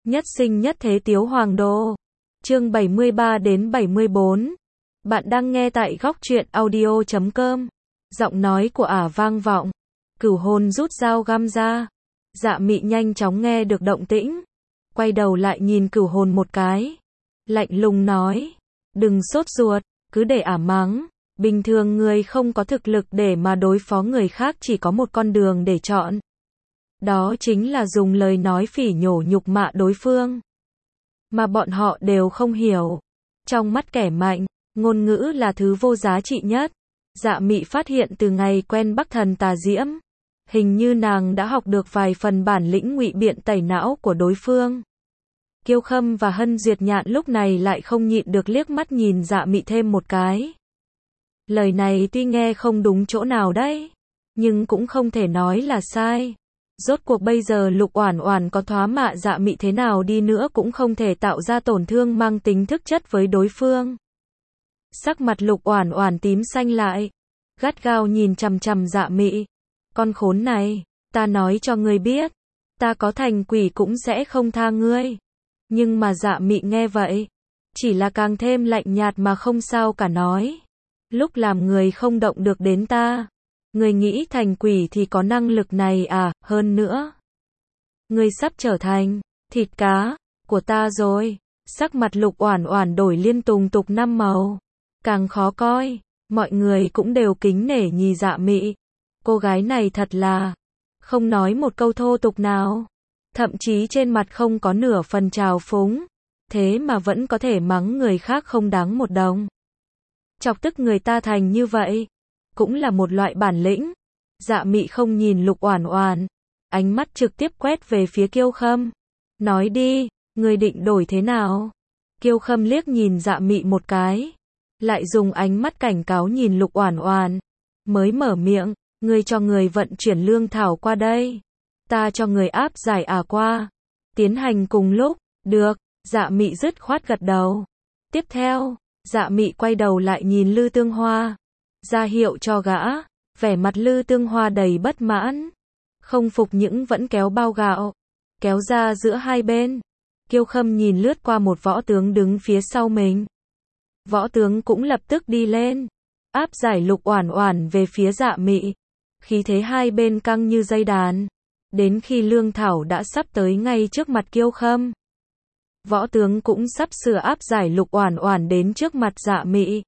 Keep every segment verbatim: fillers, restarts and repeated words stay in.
Nhất sinh nhất thế Tiếu Hoàng Đô. Chương bảy mươi ba đến bảy mươi bốn. Bạn đang nghe tại góc truyện audio chấm com. Giọng nói của ả vang vọng. Cửu Hồn rút dao găm ra. Dạ Mị nhanh chóng nghe được động tĩnh, quay đầu lại nhìn Cửu Hồn một cái, lạnh lùng nói: "Đừng sốt ruột, cứ để ả mắng. Bình thường người không có thực lực để mà đối phó người khác chỉ có một con đường để chọn. Đó chính là dùng lời nói phỉ nhổ nhục mạ đối phương. Mà bọn họ đều không hiểu. Trong mắt kẻ mạnh, ngôn ngữ là thứ vô giá trị nhất." Dạ Mị phát hiện từ ngày quen Bắc Thần Tà Diễm, hình như nàng đã học được vài phần bản lĩnh ngụy biện tẩy não của đối phương. Kiêu Khâm và Hân Duyệt Nhạn lúc này lại không nhịn được liếc mắt nhìn Dạ Mị thêm một cái. Lời này tuy nghe không đúng chỗ nào đấy, nhưng cũng không thể nói là sai. Rốt cuộc bây giờ Lục Oản Oản có thoá mạ Dạ Mị thế nào đi nữa cũng không thể tạo ra tổn thương mang tính thực chất với đối phương. Sắc mặt Lục Oản Oản tím xanh lại, gắt gao nhìn chằm chằm Dạ Mị. "Con khốn này, ta nói cho ngươi biết, ta có thành quỷ cũng sẽ không tha ngươi." Nhưng mà Dạ Mị nghe vậy, chỉ là càng thêm lạnh nhạt mà không sao cả nói: "Lúc làm người không động được đến ta. Ngươi nghĩ thành quỷ thì có năng lực này à, hơn nữa. Ngươi sắp trở thành thịt cá của ta rồi." Sắc mặt Lục Oản Oản đổi liên tùng tục năm màu, càng khó coi. Mọi người cũng đều kính nể nhìn Dạ Mị. Cô gái này thật là không nói một câu thô tục nào, thậm chí trên mặt không có nửa phần trào phúng, thế mà vẫn có thể mắng người khác không đáng một đồng. Chọc tức người ta thành như vậy, cũng là một loại bản lĩnh. Dạ Mị không nhìn Lục Oản Oản, ánh mắt trực tiếp quét về phía Kiêu Khâm. "Nói đi, ngươi định đổi thế nào?" Kiêu Khâm liếc nhìn Dạ Mị một cái, lại dùng ánh mắt cảnh cáo nhìn Lục Oản Oản, mới mở miệng: "Ngươi cho người vận chuyển lương thảo qua đây, ta cho người áp giải ả qua." Tiến hành cùng lúc. "Được." Dạ Mị dứt khoát gật đầu. Tiếp theo, Dạ Mị quay đầu lại nhìn Lư Tương Hoa, ra hiệu cho gã. Vẻ mặt Lư Tương Hoa đầy bất mãn, không phục những vẫn kéo bao gạo, kéo ra giữa hai bên. Kiêu Khâm nhìn lướt qua một võ tướng đứng phía sau mình. Võ tướng cũng lập tức đi lên, áp giải Lục Oản Oản về phía Dạ Mị. Khí thế hai bên căng như dây đàn, đến khi lương thảo đã sắp tới ngay trước mặt Kiêu Khâm, võ tướng cũng sắp sửa áp giải Lục Oản Oản đến trước mặt Dạ Mị.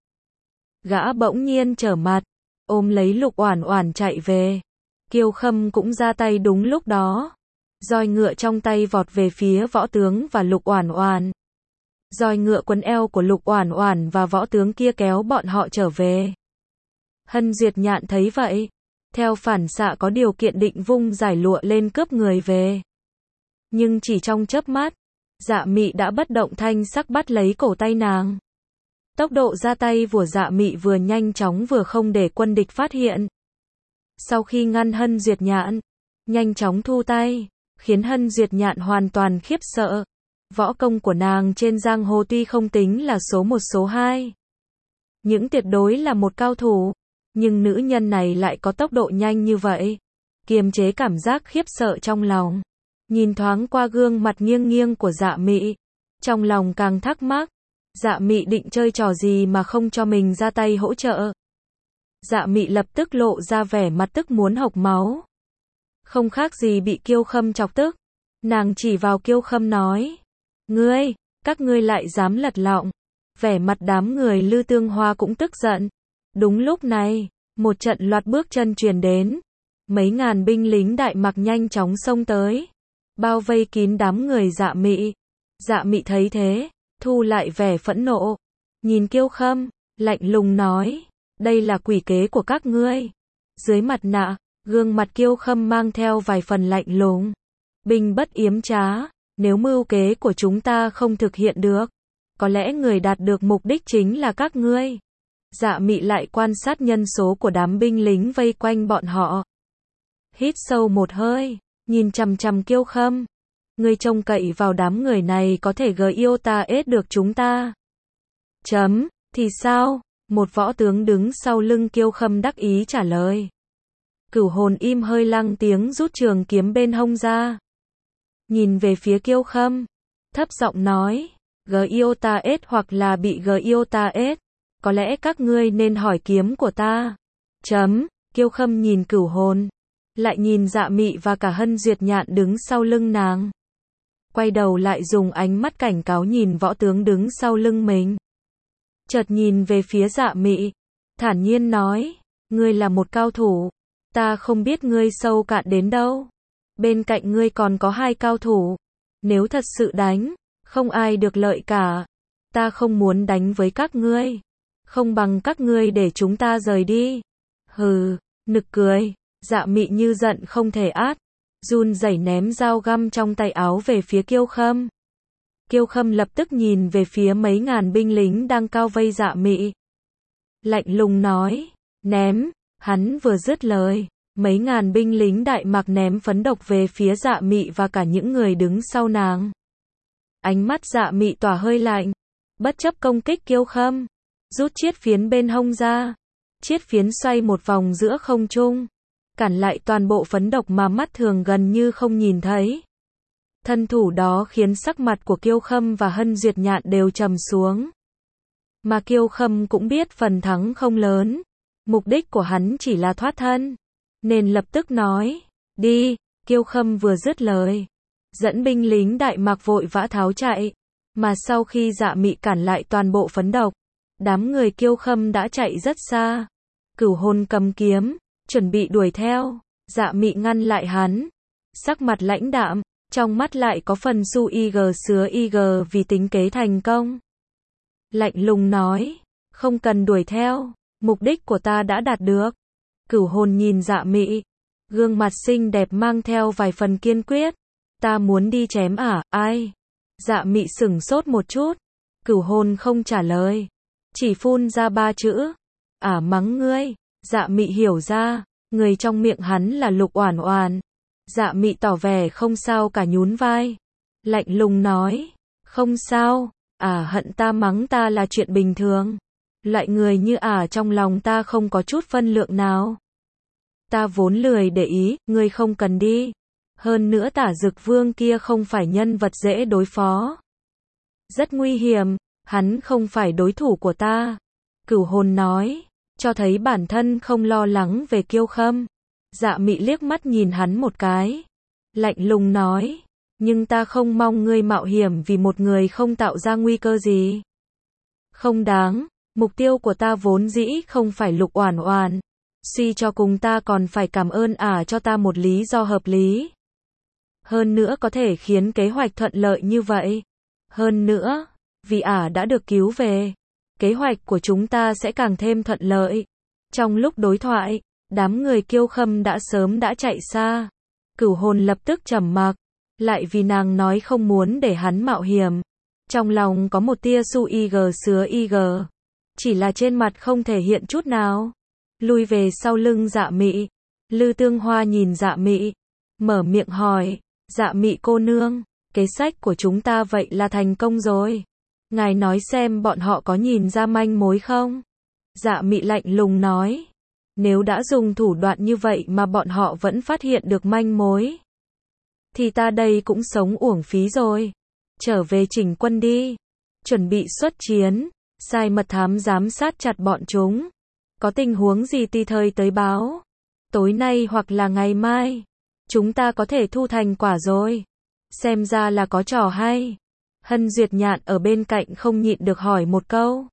Gã bỗng nhiên trở mặt, ôm lấy Lục Oản Oản chạy về. Kiêu Khâm cũng ra tay đúng lúc đó, roi ngựa trong tay vọt về phía võ tướng và Lục Oản Oản. Roi ngựa quấn eo của Lục Oản Oản và võ tướng kia kéo bọn họ trở về. Hân Duyệt Nhạn thấy vậy, theo phản xạ có điều kiện định vung giải lụa lên cướp người về. Nhưng chỉ trong chớp mắt, Dạ Mị đã bất động thanh sắc bắt lấy cổ tay nàng. Tốc độ ra tay của Dạ Mị vừa nhanh chóng vừa không để quân địch phát hiện. Sau khi ngăn Hân Duyệt Nhạn, nhanh chóng thu tay, khiến Hân Duyệt Nhạn hoàn toàn khiếp sợ. Võ công của nàng trên giang hồ tuy không tính là số một số hai, nhưng tuyệt đối là một cao thủ, nhưng nữ nhân này lại có tốc độ nhanh như vậy. Kiềm chế cảm giác khiếp sợ trong lòng, nhìn thoáng qua gương mặt nghiêng nghiêng của Dạ Mị, trong lòng càng thắc mắc, Dạ Mị định chơi trò gì mà không cho mình ra tay hỗ trợ. Dạ Mị lập tức lộ ra vẻ mặt tức muốn hộc máu, không khác gì bị Kiêu Khâm chọc tức. Nàng chỉ vào Kiêu Khâm nói: "Ngươi, các ngươi lại dám lật lọng." Vẻ mặt đám người Lư Tương Hoa cũng tức giận. Đúng lúc này, một trận loạt bước chân truyền đến, mấy ngàn binh lính Đại Mặc nhanh chóng xông tới, bao vây kín đám người Dạ Mị. Dạ Mị thấy thế, thu lại vẻ phẫn nộ, nhìn Kiêu Khâm, lạnh lùng nói: "Đây là quỷ kế của các ngươi." Dưới mặt nạ, gương mặt Kiêu Khâm mang theo vài phần lạnh lùng. "Binh bất yếm trá, nếu mưu kế của chúng ta không thực hiện được, có lẽ người đạt được mục đích chính là các ngươi." Dạ Mị lại quan sát nhân số của đám binh lính vây quanh bọn họ. Hít sâu một hơi, nhìn chằm chằm Kiêu Khâm. "Ngươi trông cậy vào đám người này có thể gờ yêu ta ết được chúng ta?" "Chấm, thì sao?" Một võ tướng đứng sau lưng Kiêu Khâm đắc ý trả lời. Cửu Hồn im hơi lặng tiếng rút trường kiếm bên hông ra, nhìn về phía Kiêu Khâm, thấp giọng nói, Giotaes hoặc là bị Giotaes, có lẽ các ngươi nên hỏi kiếm của ta. Chấm, Kiêu Khâm nhìn Cửu Hồn, lại nhìn Dạ Mị và cả Hân Duyệt Nhạn đứng sau lưng nàng. Quay đầu lại dùng ánh mắt cảnh cáo nhìn võ tướng đứng sau lưng mình. Chợt nhìn về phía Dạ Mị, thản nhiên nói, ngươi là một cao thủ, ta không biết ngươi sâu cạn đến đâu. Bên cạnh ngươi còn có hai cao thủ, nếu thật sự đánh, không ai được lợi cả. Ta không muốn đánh với các ngươi, không bằng các ngươi để chúng ta rời đi. Hừ, nực cười, Dạ Mị như giận không thể át, run rẩy ném dao găm trong tay áo về phía Kiêu Khâm. Kiêu Khâm lập tức nhìn về phía mấy ngàn binh lính đang cao vây Dạ Mị. Lạnh lùng nói, ném, hắn vừa dứt lời, mấy ngàn binh lính Đại Mạc ném phấn độc về phía Dạ Mị và cả những người đứng sau nàng. Ánh mắt Dạ Mị tỏa hơi lạnh, bất chấp công kích Kiêu Khâm, rút chiết phiến bên hông ra, chiết phiến xoay một vòng giữa không trung, cản lại toàn bộ phấn độc mà mắt thường gần như không nhìn thấy. Thân thủ đó khiến sắc mặt của Kiêu Khâm và Hân Duyệt Nhạn đều trầm xuống. Mà Kiêu Khâm cũng biết phần thắng không lớn, mục đích của hắn chỉ là thoát thân, nên lập tức nói, đi. Kiêu Khâm vừa dứt lời, dẫn binh lính Đại Mạc vội vã tháo chạy, mà sau khi Dạ Mị cản lại toàn bộ phấn độc, đám người Kiêu Khâm đã chạy rất xa. Cửu Hồn cầm kiếm, chuẩn bị đuổi theo, Dạ Mị ngăn lại hắn, sắc mặt lãnh đạm, trong mắt lại có phần su ig sứa ig vì tính kế thành công. Lạnh lùng nói, không cần đuổi theo, mục đích của ta đã đạt được. Cửu Hồn nhìn Dạ Mị, gương mặt xinh đẹp mang theo vài phần kiên quyết, ta muốn đi chém à, ai? Dạ Mị sửng sốt một chút, Cửu Hồn không trả lời, chỉ phun ra ba chữ, ả mắng ngươi. Dạ Mị hiểu ra, người trong miệng hắn là Lục Oản Oản. Dạ Mị tỏ vẻ không sao cả, nhún vai, lạnh lùng nói, không sao, ả hận ta mắng ta là chuyện bình thường. Loại người như ả trong lòng ta không có chút phân lượng nào. Ta vốn lười để ý, ngươi không cần đi. Hơn nữa Tả Dực Vương kia không phải nhân vật dễ đối phó. Rất nguy hiểm, hắn không phải đối thủ của ta. Cửu Hồn nói, cho thấy bản thân không lo lắng về Kiêu Khâm. Dạ Mị liếc mắt nhìn hắn một cái, lạnh lùng nói, nhưng ta không mong ngươi mạo hiểm vì một người không tạo ra nguy cơ gì. Không đáng, mục tiêu của ta vốn dĩ không phải Lục Oản Oản, suy cho cùng ta còn phải cảm ơn ả cho ta một lý do hợp lý. Hơn nữa có thể khiến kế hoạch thuận lợi như vậy. Hơn nữa, vì ả đã được cứu về, kế hoạch của chúng ta sẽ càng thêm thuận lợi. Trong lúc đối thoại, đám người Kiêu Khâm đã sớm đã chạy xa. Cửu Hồn lập tức trầm mặc, lại vì nàng nói không muốn để hắn mạo hiểm. Trong lòng có một tia su ig sứa ig, chỉ là trên mặt không thể hiện chút nào. Lui về sau lưng Dạ Mị, Lư Tương Hoa nhìn Dạ Mị, mở miệng hỏi, Dạ Mị cô nương, kế sách của chúng ta vậy là thành công rồi. Ngài nói xem bọn họ có nhìn ra manh mối không? Dạ Mị lạnh lùng nói, nếu đã dùng thủ đoạn như vậy mà bọn họ vẫn phát hiện được manh mối, thì ta đây cũng sống uổng phí rồi. Trở về chỉnh quân đi, chuẩn bị xuất chiến, sai mật thám giám sát chặt bọn chúng. Có tình huống gì tùy thời tới báo. Tối nay hoặc là ngày mai, chúng ta có thể thu thành quả rồi. Xem ra là có trò hay. Hân Duyệt Nhạn ở bên cạnh không nhịn được hỏi một câu.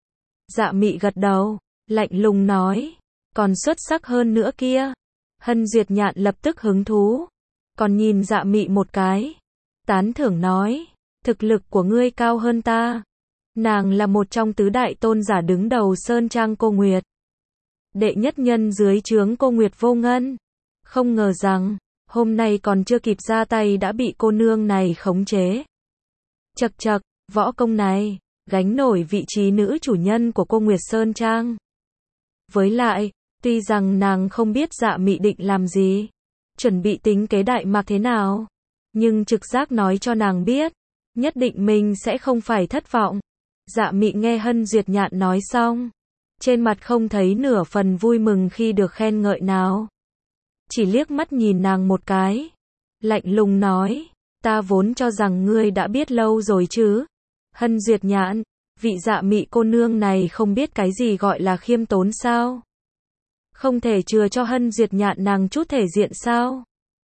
Dạ Mị gật đầu, lạnh lùng nói, còn xuất sắc hơn nữa kia. Hân Duyệt Nhạn lập tức hứng thú, còn nhìn Dạ Mị một cái, tán thưởng nói, thực lực của ngươi cao hơn ta. Nàng là một trong tứ đại tôn giả đứng đầu Sơn Trang Cô Nguyệt, đệ nhất nhân dưới trướng Cô Nguyệt Vô Ngân. Không ngờ rằng, hôm nay còn chưa kịp ra tay đã bị cô nương này khống chế. Chậc chậc, võ công này, gánh nổi vị trí nữ chủ nhân của Cô Nguyệt Sơn Trang. Với lại, tuy rằng nàng không biết Dạ Mị định làm gì, chuẩn bị tính kế Đại Mạc thế nào, nhưng trực giác nói cho nàng biết, nhất định mình sẽ không phải thất vọng. Dạ Mị nghe Hân Duyệt Nhạn nói xong, trên mặt không thấy nửa phần vui mừng khi được khen ngợi nào. Chỉ liếc mắt nhìn nàng một cái, lạnh lùng nói, ta vốn cho rằng ngươi đã biết lâu rồi chứ. Hân Duyệt Nhạn, vị Dạ Mị cô nương này không biết cái gì gọi là khiêm tốn sao? Không thể chừa cho Hân Duyệt Nhạn nàng chút thể diện sao?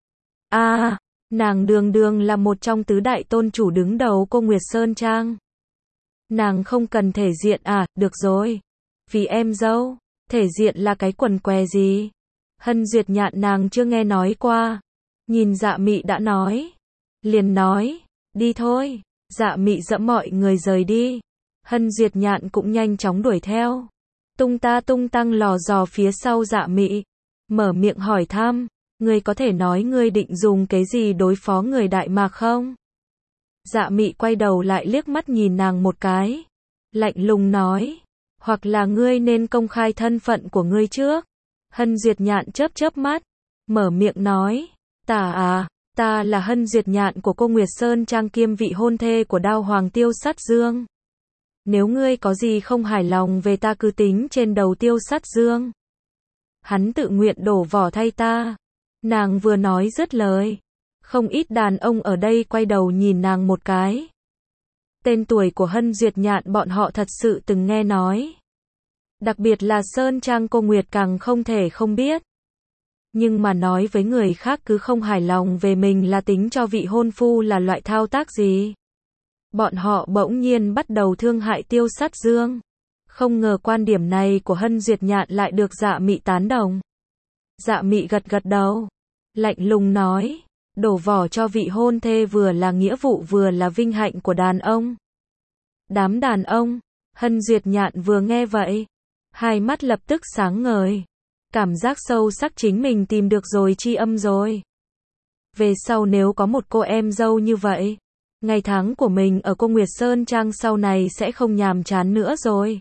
À, nàng đường đường là một trong tứ đại tôn chủ đứng đầu cô Nguyệt Sơn Trang. Nàng không cần thể diện à, được rồi. Vì em dâu, thể diện là cái quần què gì? Hân Duyệt Nhạn nàng chưa nghe nói qua. Nhìn Dạ Mị đã nói. Liền nói, đi thôi. Dạ Mị dẫm mọi người rời đi. Hân Duyệt Nhạn cũng nhanh chóng đuổi theo. Tung ta tung tăng lò dò phía sau Dạ Mị. Mở miệng hỏi thăm, ngươi có thể nói ngươi định dùng cái gì đối phó người Đại Mạc không? Dạ Mị quay đầu lại liếc mắt nhìn nàng một cái. Lạnh lùng nói, hoặc là ngươi nên công khai thân phận của ngươi trước. Hân Duyệt Nhạn chớp chớp mắt, mở miệng nói, ta à, ta là Hân Duyệt Nhạn của cô Nguyệt Sơn Trang kiêm vị hôn thê của Đao Hoàng Tiêu Sắt Dương. Nếu ngươi có gì không hài lòng về ta cứ tính trên đầu Tiêu Sắt Dương. Hắn tự nguyện đổ vỏ thay ta. Nàng vừa nói dứt lời. Không ít đàn ông ở đây quay đầu nhìn nàng một cái. Tên tuổi của Hân Duyệt Nhạn bọn họ thật sự từng nghe nói. Đặc biệt là Sơn Trang cô Nguyệt càng không thể không biết. Nhưng mà nói với người khác cứ không hài lòng về mình là tính cho vị hôn phu là loại thao tác gì. Bọn họ bỗng nhiên bắt đầu thương hại Tiêu Sắt Dương. Không ngờ quan điểm này của Hân Duyệt Nhạn lại được Dạ Mị tán đồng. Dạ Mị gật gật đầu. Lạnh lùng nói, đổ vỏ cho vị hôn thê vừa là nghĩa vụ vừa là vinh hạnh của đàn ông. Đám đàn ông, Hân Duyệt Nhạn vừa nghe vậy. Hai mắt lập tức sáng ngời. Cảm giác sâu sắc chính mình tìm được rồi tri âm rồi. Về sau nếu có một cô em dâu như vậy, ngày tháng của mình ở cô Nguyệt Sơn Trang sau này sẽ không nhàm chán nữa rồi.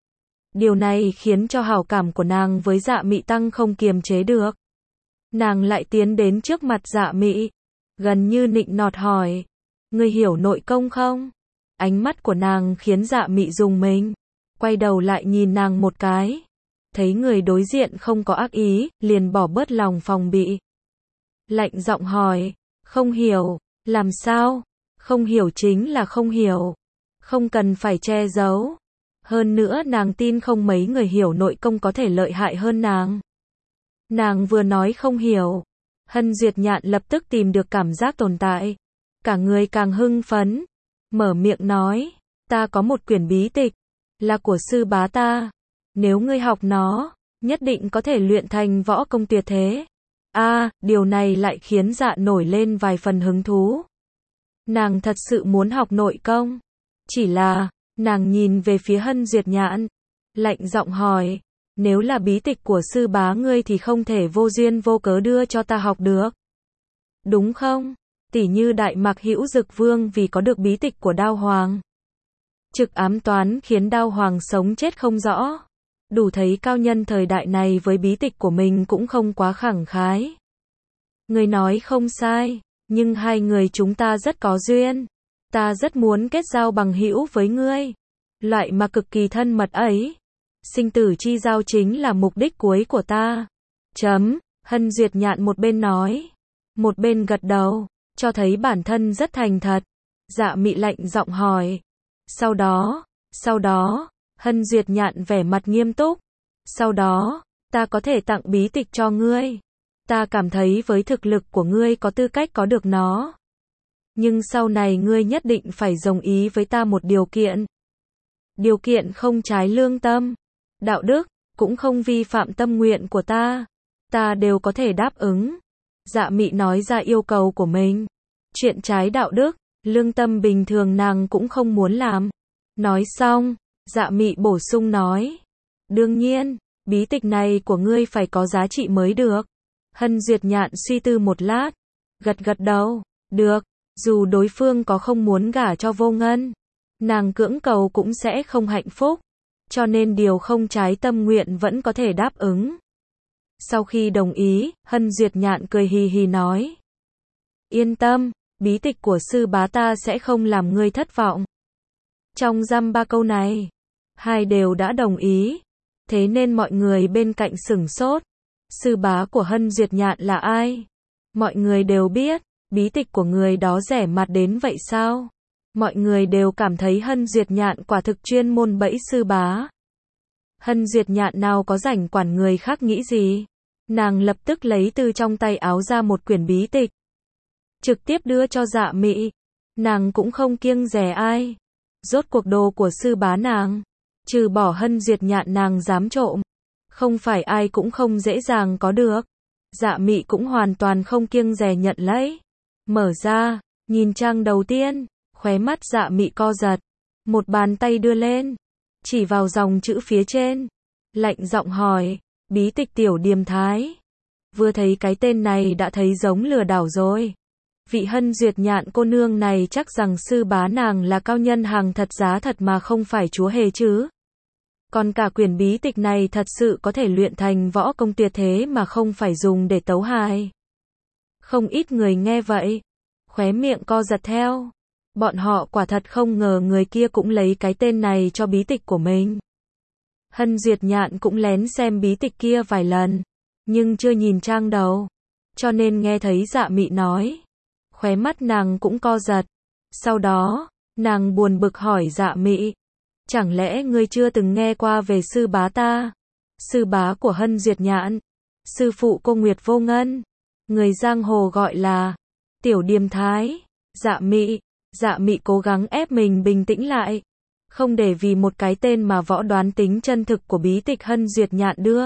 Điều này khiến cho hảo cảm của nàng với Dạ Mị tăng không kiềm chế được. Nàng lại tiến đến trước mặt Dạ Mị, gần như nịnh nọt hỏi, ngươi hiểu nội công không? Ánh mắt của nàng khiến Dạ Mị rùng mình, quay đầu lại nhìn nàng một cái, thấy người đối diện không có ác ý, liền bỏ bớt lòng phòng bị. Lạnh giọng hỏi, không hiểu, làm sao? Không hiểu chính là không hiểu, không cần phải che giấu. Hơn nữa nàng tin không mấy người hiểu nội công có thể lợi hại hơn nàng. Nàng vừa nói không hiểu, Hân Duyệt Nhạn lập tức tìm được cảm giác tồn tại. Cả người càng hưng phấn, mở miệng nói, ta có một quyển bí tịch, là của sư bá ta. Nếu ngươi học nó, nhất định có thể luyện thành võ công tuyệt thế. A, à, điều này lại khiến Dạ nổi lên vài phần hứng thú. Nàng thật sự muốn học nội công. Chỉ là, nàng nhìn về phía Hân Duyệt Nhạn, lạnh giọng hỏi, nếu là bí tịch của sư bá ngươi thì không thể vô duyên vô cớ đưa cho ta học được. Đúng không? Tỉ như Đại Mạc Hữu Dực Vương vì có được bí tịch của Đao Hoàng. Trực ám toán khiến Đao Hoàng sống chết không rõ. Đủ thấy cao nhân thời đại này với bí tịch của mình cũng không quá khẳng khái. Ngươi nói không sai, nhưng hai người chúng ta rất có duyên. Ta rất muốn kết giao bằng hữu với ngươi. Loại mà cực kỳ thân mật ấy. Sinh tử chi giao chính là mục đích cuối của ta. Chấm, Hân Duyệt Nhạn một bên nói, một bên gật đầu, cho thấy bản thân rất thành thật. Dạ Mị lạnh giọng hỏi. Sau đó, sau đó, Hân Duyệt Nhạn vẻ mặt nghiêm túc. Sau đó, ta có thể tặng bí tịch cho ngươi. Ta cảm thấy với thực lực của ngươi có tư cách có được nó. Nhưng sau này ngươi nhất định phải đồng ý với ta một điều kiện. Điều kiện không trái lương tâm, đạo đức, cũng không vi phạm tâm nguyện của ta. Ta đều có thể đáp ứng. Dạ Mị nói ra yêu cầu của mình. Chuyện trái đạo đức, lương tâm bình thường nàng cũng không muốn làm. Nói xong, Dạ Mị bổ sung nói. Đương nhiên, bí tịch này của ngươi phải có giá trị mới được. Hân Duyệt Nhạn suy tư một lát, gật gật đầu, được, dù đối phương có không muốn gả cho Vô Ngân, nàng cưỡng cầu cũng sẽ không hạnh phúc, cho nên điều không trái tâm nguyện vẫn có thể đáp ứng. Sau khi đồng ý, Hân Duyệt Nhạn cười hì hì nói. Yên tâm, bí tịch của sư bá ta sẽ không làm ngươi thất vọng. Trong dăm ba câu này, hai đều đã đồng ý, thế nên mọi người bên cạnh sửng sốt. Sư bá của Hân Duyệt Nhạn là ai? Mọi người đều biết, bí tịch của người đó rẻ mạt đến vậy sao? Mọi người đều cảm thấy Hân Duyệt Nhạn quả thực chuyên môn bẫy sư bá. Hân Duyệt Nhạn nào có rảnh quản người khác nghĩ gì. Nàng lập tức lấy từ trong tay áo ra một quyển bí tịch. Trực tiếp đưa cho Dạ Mị. Nàng cũng không kiêng dè ai. Rốt cuộc đồ của sư bá nàng. Trừ bỏ Hân Duyệt Nhạn nàng dám trộm. Không phải ai cũng không dễ dàng có được. Dạ Mị cũng hoàn toàn không kiêng dè nhận lấy. Mở ra, nhìn trang đầu tiên, khóe mắt Dạ Mị co giật. Một bàn tay đưa lên, chỉ vào dòng chữ phía trên. Lạnh giọng hỏi, bí tịch Tiểu Điềm Thái. Vừa thấy cái tên này đã thấy giống lừa đảo rồi. Vị Hân Duyệt Nhạn cô nương này chắc rằng sư bá nàng là cao nhân hàng thật giá thật mà không phải chúa hề chứ. Còn cả quyển bí tịch này thật sự có thể luyện thành võ công tuyệt thế mà không phải dùng để tấu hài. Không ít người nghe vậy, khóe miệng co giật theo. Bọn họ quả thật không ngờ người kia cũng lấy cái tên này cho bí tịch của mình. Hân Duyệt Nhạn cũng lén xem bí tịch kia vài lần, nhưng chưa nhìn trang đầu. Cho nên nghe thấy Dạ Mị nói, khóe mắt nàng cũng co giật. Sau đó, nàng buồn bực hỏi Dạ Mị, chẳng lẽ ngươi chưa từng nghe qua về sư bá ta? Sư bá của Hân Duyệt Nhạn, sư phụ cô Nguyệt Vô Ngân, người giang hồ gọi là Tiểu Điềm Thái. Dạ Mị, Dạ Mị cố gắng ép mình bình tĩnh lại, không để vì một cái tên mà võ đoán tính chân thực của bí tịch Hân Duyệt Nhạn đưa.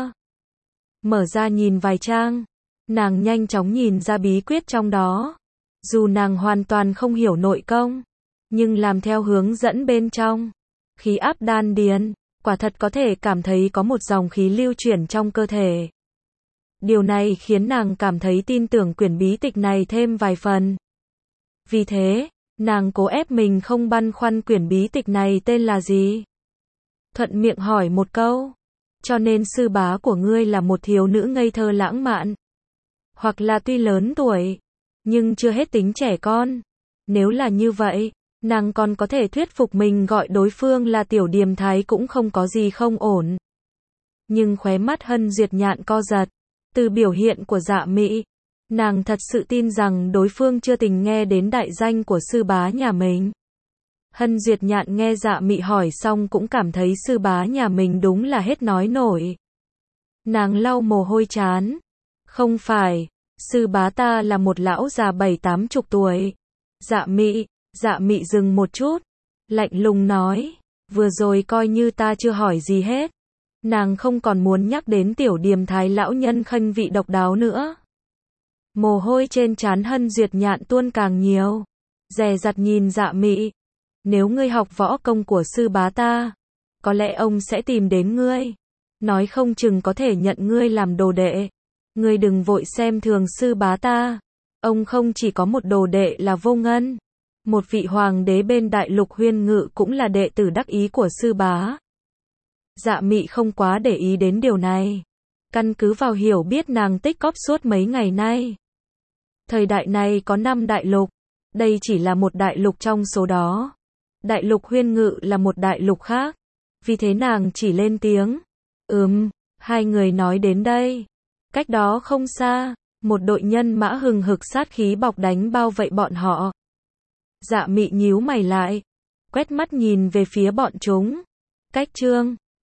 Mở ra nhìn vài trang, nàng nhanh chóng nhìn ra bí quyết trong đó. Dù nàng hoàn toàn không hiểu nội công, nhưng làm theo hướng dẫn bên trong, khí áp đan điền, quả thật có thể cảm thấy có một dòng khí lưu chuyển trong cơ thể. Điều này khiến nàng cảm thấy tin tưởng quyển bí tịch này thêm vài phần. Vì thế, nàng cố ép mình không băn khoăn quyển bí tịch này tên là gì. Thuận miệng hỏi một câu, cho nên sư bá của ngươi là một thiếu nữ ngây thơ lãng mạn, hoặc là tuy lớn tuổi, nhưng chưa hết tính trẻ con. Nếu là như vậy, nàng còn có thể thuyết phục mình gọi đối phương là Tiểu Điềm Thái cũng không có gì không ổn. Nhưng khóe mắt Hân Duyệt Nhạn co giật. Từ biểu hiện của Dạ Mị, nàng thật sự tin rằng đối phương chưa từng nghe đến đại danh của sư bá nhà mình. Hân Duyệt Nhạn nghe Dạ Mị hỏi xong cũng cảm thấy sư bá nhà mình đúng là hết nói nổi. Nàng lau mồ hôi trán. Không phải, sư bá ta là một lão già bảy tám chục tuổi. Dạ Mị, Dạ Mị dừng một chút, lạnh lùng nói, vừa rồi coi như ta chưa hỏi gì hết. Nàng không còn muốn nhắc đến Tiểu Điềm Thái lão nhân khinh vị độc đáo nữa. Mồ hôi trên trán Hân Duyệt Nhạn tuôn càng nhiều. Dè dặt nhìn Dạ Mị. Nếu ngươi học võ công của sư bá ta, có lẽ ông sẽ tìm đến ngươi. Nói không chừng có thể nhận ngươi làm đồ đệ. Ngươi đừng vội xem thường sư bá ta. Ông không chỉ có một đồ đệ là Vô Ngân. Một vị hoàng đế bên đại lục Huyên Ngự cũng là đệ tử đắc ý của sư bá. Dạ Mị không quá để ý đến điều này. Căn cứ vào hiểu biết nàng tích cóp suốt mấy ngày nay. Thời đại này có năm đại lục. Đây chỉ là một đại lục trong số đó. Đại lục Huyên Ngự là một đại lục khác. Vì thế nàng chỉ lên tiếng. Ừm, hai người nói đến đây. Cách đó không xa, một đội nhân mã hừng hực sát khí bọc đánh bao vây bọn họ. Dạ Mị nhíu mày lại. Quét mắt nhìn về phía bọn chúng. Cách chương